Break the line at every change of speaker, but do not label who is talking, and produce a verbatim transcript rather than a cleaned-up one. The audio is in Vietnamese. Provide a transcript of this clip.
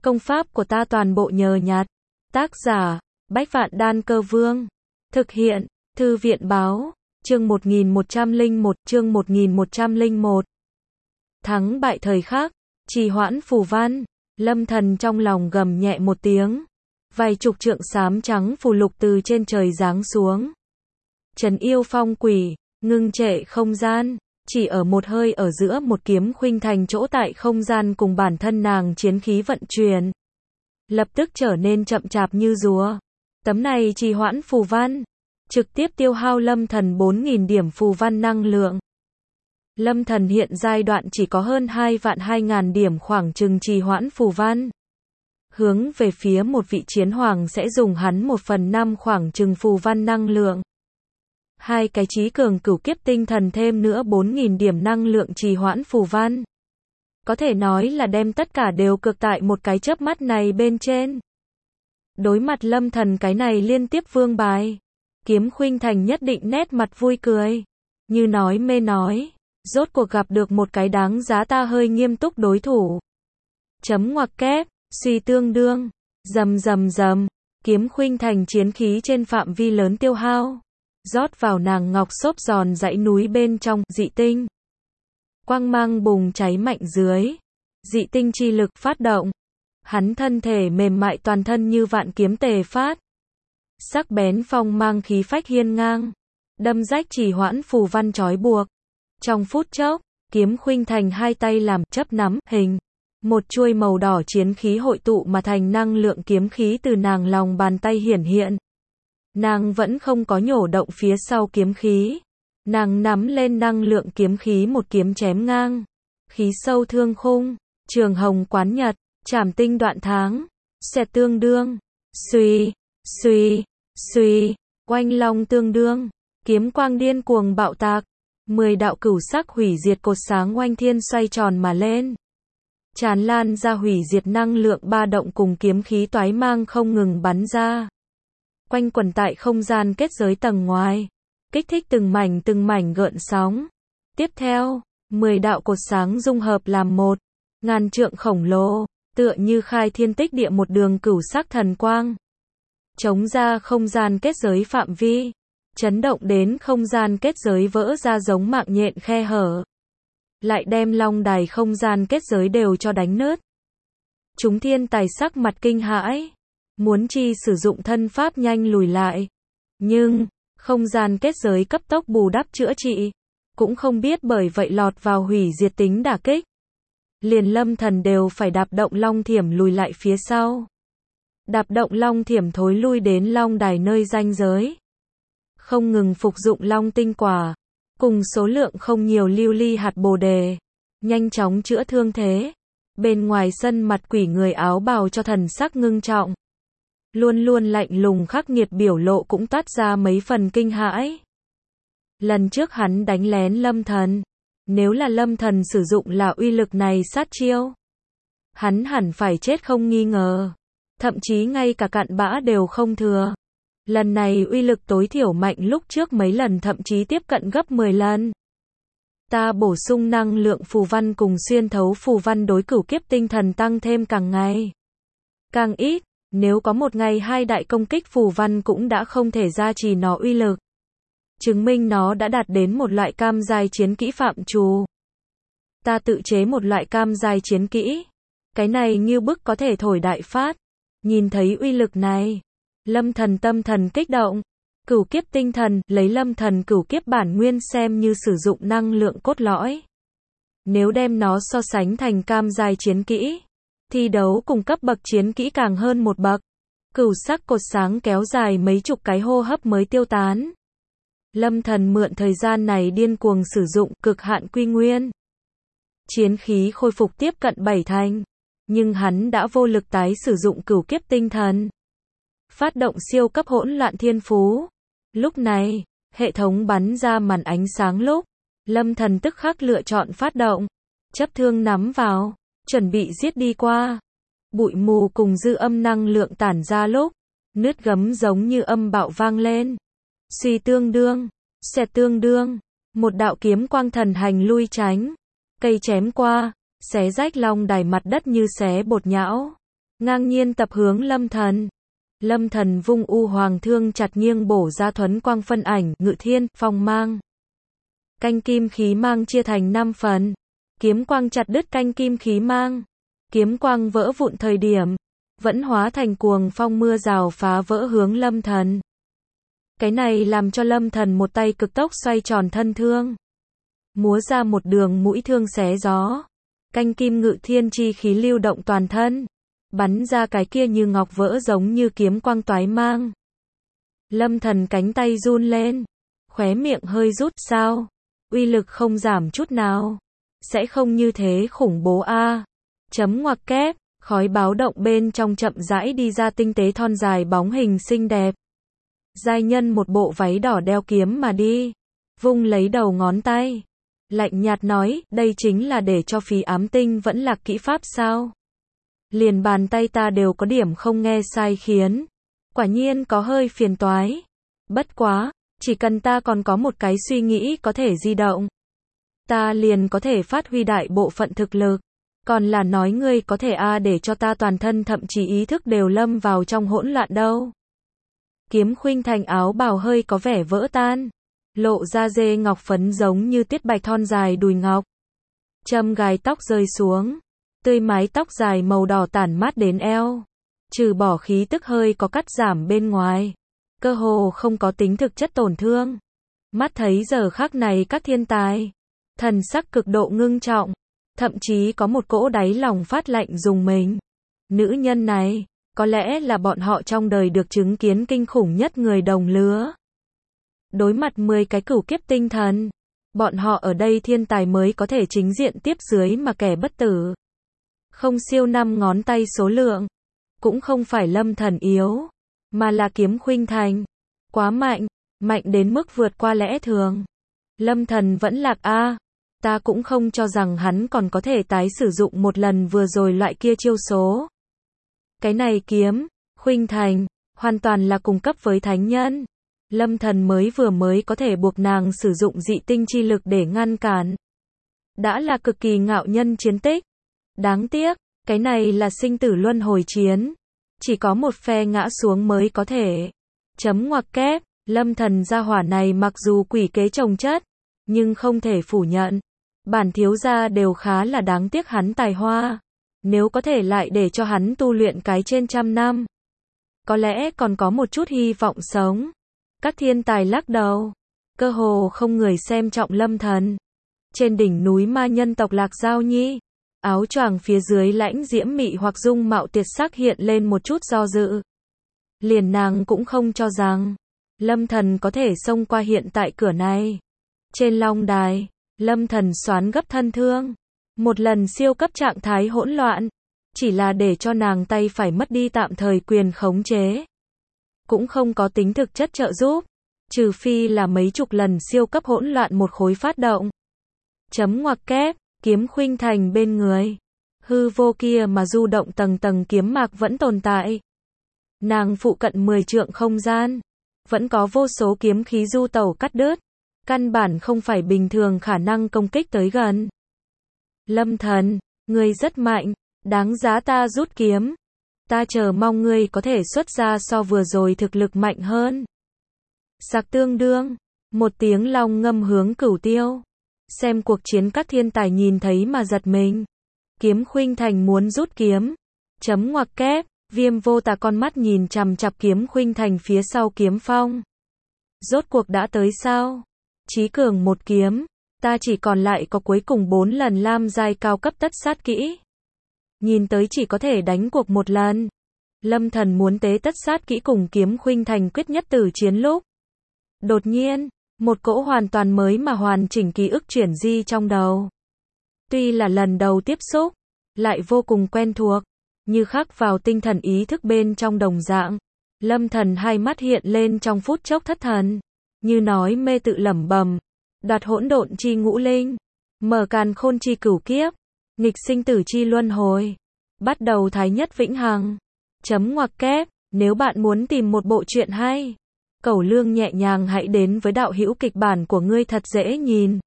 Công pháp của ta toàn bộ nhờ nhặt. Tác giả, Bách Vạn Đan Cơ Vương. Thực hiện, Thư viện Báo. Chương một nghìn một trăm lẻ một, chương một nghìn một trăm lẻ một. Thắng bại thời khắc, trì hoãn phù văn. Lâm Thần trong lòng gầm nhẹ một tiếng. Vài chục trượng xám trắng phù lục từ trên trời giáng xuống. Trấn yêu phong quỷ, ngưng trệ không gian. Chỉ ở một hơi ở giữa một kiếm khuynh thành chỗ tại không gian cùng bản thân nàng chiến khí vận chuyển. Lập tức trở nên chậm chạp như rùa. Tấm này trì hoãn phù văn. Trực tiếp tiêu hao Lâm Thần bốn nghìn điểm phù văn năng lượng. Lâm Thần hiện giai đoạn chỉ có hơn hai vạn hai ngàn điểm khoảng chừng trì hoãn phù văn. Hướng về phía một vị chiến hoàng sẽ dùng hắn một phần năm khoảng chừng phù văn năng lượng. Hai cái trí cường cửu kiếp tinh thần thêm nữa bốn nghìn điểm năng lượng trì hoãn phù văn. Có thể nói là đem tất cả đều cược tại một cái chớp mắt này bên trên. Đối mặt Lâm Thần cái này liên tiếp vương bài. Kiếm khuynh thành nhất định nét mặt vui cười. Như nói mê nói. Rốt cuộc gặp được một cái đáng giá ta hơi nghiêm túc đối thủ. Chấm ngoặc kép, suy tương đương. Rầm rầm rầm. Kiếm khuynh thành chiến khí trên phạm vi lớn tiêu hao. Rót vào nàng ngọc xốp giòn dãy núi bên trong, dị tinh. Quang mang bùng cháy mạnh dưới. Dị tinh chi lực phát động. Hắn thân thể mềm mại toàn thân như vạn kiếm tề phát. Sắc bén phong mang khí phách hiên ngang. Đâm rách trì hoãn phù văn trói buộc. Trong phút chốc, kiếm khuynh thành hai tay làm chấp nắm hình. Một chuôi màu đỏ chiến khí hội tụ mà thành năng lượng kiếm khí từ nàng lòng bàn tay hiển hiện. Nàng vẫn không có nhổ động phía sau kiếm khí. Nàng nắm lên năng lượng kiếm khí một kiếm chém ngang. Khí sâu thương khung, trường hồng quán nhật, trảm tinh đoạn tháng, xẹt tương đương, suy, suy, suy, oanh long tương đương, kiếm quang điên cuồng bạo tạc. Mười đạo cửu sắc hủy diệt cột sáng oanh thiên xoay tròn mà lên. Tràn lan ra hủy diệt năng lượng ba động cùng kiếm khí toái mang không ngừng bắn ra. Quanh quẩn tại không gian kết giới tầng ngoài. Kích thích từng mảnh từng mảnh gợn sóng. Tiếp theo, mười đạo cột sáng dung hợp làm một. Ngàn trượng khổng lồ, tựa như khai thiên tích địa một đường cửu sắc thần quang. Chống ra không gian kết giới phạm vi. Chấn động đến không gian kết giới vỡ ra giống mạng nhện khe hở. Lại đem long đài không gian kết giới đều cho đánh nứt. Chúng thiên tài sắc mặt kinh hãi. Muốn chi sử dụng thân pháp nhanh lùi lại. Nhưng, không gian kết giới cấp tốc bù đắp chữa trị. Cũng không biết bởi vậy lọt vào hủy diệt tính đả kích. Liền Lâm Thần đều phải đạp động long thiểm lùi lại phía sau. Đạp động long thiểm thối lui đến long đài nơi ranh giới. Không ngừng phục dụng long tinh quả. Cùng số lượng không nhiều lưu ly hạt bồ đề. Nhanh chóng chữa thương thế. Bên ngoài sân mặt quỷ người áo bào cho thần sắc ngưng trọng. Luôn luôn lạnh lùng khắc nghiệt biểu lộ cũng toát ra mấy phần kinh hãi. Lần trước hắn đánh lén Lâm Thần. Nếu là Lâm Thần sử dụng là uy lực này sát chiêu. Hắn hẳn phải chết không nghi ngờ. Thậm chí ngay cả cặn bã đều không thừa. Lần này uy lực tối thiểu mạnh lúc trước mấy lần thậm chí tiếp cận gấp mười lần. Ta bổ sung năng lượng phù văn cùng xuyên thấu phù văn đối cửu kiếp tinh thần tăng thêm càng ngày. Càng ít, nếu có một ngày hai đại công kích phù văn cũng đã không thể gia trì nó uy lực. Chứng minh nó đã đạt đến một loại cam giai chiến kỹ phạm trù. Ta tự chế một loại cam giai chiến kỹ. Cái này như bức có thể thổi đại phát. Nhìn thấy uy lực này. Lâm Thần tâm thần kích động. Cửu kiếp tinh thần, lấy Lâm Thần cửu kiếp bản nguyên xem như sử dụng năng lượng cốt lõi. Nếu đem nó so sánh thành cam giai chiến kỹ, thi đấu cùng cấp bậc chiến kỹ càng hơn một bậc. Cửu sắc cột sáng kéo dài mấy chục cái hô hấp mới tiêu tán. Lâm Thần mượn thời gian này điên cuồng sử dụng cực hạn quy nguyên. Chiến khí khôi phục tiếp cận bảy thành. Nhưng hắn đã vô lực tái sử dụng cửu kiếp tinh thần. Phát động siêu cấp hỗn loạn thiên phú. Lúc này, hệ thống bắn ra màn ánh sáng lúc. Lâm Thần tức khắc lựa chọn phát động. Chấp thương nắm vào. Chuẩn bị giết đi qua. Bụi mù cùng dư âm năng lượng tản ra lúc. Nứt gấm giống như âm bạo vang lên. Suy tương đương. Xẹt tương đương. Một đạo kiếm quang thần hành lui tránh. Cây chém qua. Xé rách long đài mặt đất như xé bột nhão. ngang nhiên tập hướng Lâm Thần. Lâm Thần vung u hoàng thương chặt nghiêng bổ ra thuấn quang phân ảnh, ngự thiên, phong mang. Canh kim khí mang chia thành năm phần. Kiếm quang chặt đứt canh kim khí mang. Kiếm quang vỡ vụn thời điểm, vẫn hóa thành cuồng phong mưa rào phá vỡ hướng Lâm Thần. Cái này làm cho Lâm Thần một tay cực tốc xoay tròn thân thương. Múa ra một đường mũi thương xé gió. Canh kim ngự thiên chi khí lưu động toàn thân. Bắn ra cái kia như ngọc vỡ giống như kiếm quang toái mang. Lâm Thần cánh tay run lên. Khóe miệng hơi rút sao. Uy lực không giảm chút nào. Sẽ không như thế khủng bố a à. Chấm ngoặc kép. Khói báo động bên trong chậm rãi đi ra tinh tế thon dài bóng hình xinh đẹp. Giai nhân một bộ váy đỏ đeo kiếm mà đi. Vung lấy đầu ngón tay. Lạnh nhạt nói, đây chính là để cho phí ám tinh vẫn lạc kỹ pháp sao? Liền bàn tay ta đều có điểm không nghe sai khiến. Quả nhiên có hơi phiền toái. Bất quá, chỉ cần ta còn có một cái suy nghĩ có thể di động. Ta liền có thể phát huy đại bộ phận thực lực. Còn là nói ngươi có thể a à để cho ta toàn thân thậm chí ý thức đều lâm vào trong hỗn loạn đâu. Kiếm Khuynh Thành áo bào hơi có vẻ vỡ tan. Lộ ra dê ngọc phấn giống như tiết bạch thon dài đùi ngọc. Châm gài tóc rơi xuống. Tươi mái tóc dài màu đỏ tản mát đến eo. Trừ bỏ khí tức hơi có cắt giảm bên ngoài. Cơ hồ không có tính thực chất tổn thương. Mắt thấy giờ khắc này các thiên tài. Thần sắc cực độ ngưng trọng. Thậm chí có một cỗ đáy lòng phát lạnh dùng mình. Nữ nhân này, có lẽ là bọn họ trong đời được chứng kiến kinh khủng nhất người đồng lứa. Đối mặt mười cái cửu kiếp tinh thần, bọn họ ở đây thiên tài mới có thể chính diện tiếp dưới mà kẻ bất tử. Không siêu năm ngón tay số lượng, cũng không phải Lâm Thần yếu, mà là Kiếm Khuynh Thành. Quá mạnh, mạnh đến mức vượt qua lẽ thường. Lâm Thần vẫn lạc a à, ta cũng không cho rằng hắn còn có thể tái sử dụng một lần vừa rồi loại kia chiêu số. Cái này Kiếm Khuynh Thành, hoàn toàn là cùng cấp với thánh nhân. Lâm Thần mới vừa mới có thể buộc nàng sử dụng dị tinh chi lực để ngăn cản. Đã là cực kỳ ngạo nhân chiến tích. Đáng tiếc, cái này là sinh tử luân hồi chiến. Chỉ có một phe ngã xuống mới có thể. Chấm ngoặc kép, Lâm Thần gia hỏa này mặc dù quỷ kế chồng chất, nhưng không thể phủ nhận. Bản thiếu gia đều khá là đáng tiếc hắn tài hoa. Nếu có thể lại để cho hắn tu luyện cái trên trăm năm, có lẽ còn có một chút hy vọng sống. Các thiên tài lắc đầu. Cơ hồ không người xem trọng Lâm Thần. Trên đỉnh núi ma nhân tộc Lạc Giao Nhi, áo choàng phía dưới lãnh diễm mị hoặc dung mạo tuyệt sắc hiện lên một chút do dự. Liền nàng cũng không cho rằng Lâm Thần có thể xông qua hiện tại cửa này. Trên long đài, Lâm Thần xoán gấp thân thương. Một lần siêu cấp trạng thái hỗn loạn. Chỉ là để cho nàng tay phải mất đi tạm thời quyền khống chế. Cũng không có tính thực chất trợ giúp. Trừ phi là mấy chục lần siêu cấp hỗn loạn một khối phát động. Chấm ngoặc kép, Kiếm Khuynh Thành bên người. Hư vô kia mà du động tầng tầng kiếm mạc vẫn tồn tại. Nàng phụ cận mười trượng không gian. Vẫn có vô số kiếm khí du tẩu cắt đứt. Căn bản không phải bình thường khả năng công kích tới gần. Lâm Thần, ngươi rất mạnh, đáng giá ta rút kiếm. Ta chờ mong ngươi có thể xuất ra so vừa rồi thực lực mạnh hơn. Sạc tương đương, một tiếng long ngâm hướng Cửu Tiêu. Xem cuộc chiến các thiên tài nhìn thấy mà giật mình. Kiếm Khuynh Thành muốn rút kiếm. Chấm ngoặc kép, Viêm Vô Tà con mắt nhìn chằm chằm Kiếm Khuynh Thành phía sau kiếm phong. Rốt cuộc đã tới sao? Chí cường một kiếm, ta chỉ còn lại có cuối cùng bốn lần lam giai cao cấp tất sát kỹ. Nhìn tới chỉ có thể đánh cuộc một lần. Lâm Thần muốn tế tất sát kỹ cùng Kiếm Khuynh Thành quyết nhất tử chiến lúc. Đột nhiên, một cỗ hoàn toàn mới mà hoàn chỉnh ký ức chuyển di trong đầu. Tuy là lần đầu tiếp xúc, lại vô cùng quen thuộc, như khắc vào tinh thần ý thức bên trong đồng dạng. Lâm Thần hai mắt hiện lên trong phút chốc thất thần, như nói mê tự lẩm bẩm, đoạt hỗn độn chi ngũ linh, mở càn khôn chi cửu kiếp, nghịch sinh tử chi luân hồi, bắt đầu thái nhất vĩnh hằng. Chấm ngoặc kép, nếu bạn muốn tìm một bộ truyện hay, cẩu lương nhẹ nhàng hãy đến với đạo hữu kịch bản của ngươi thật dễ nhìn.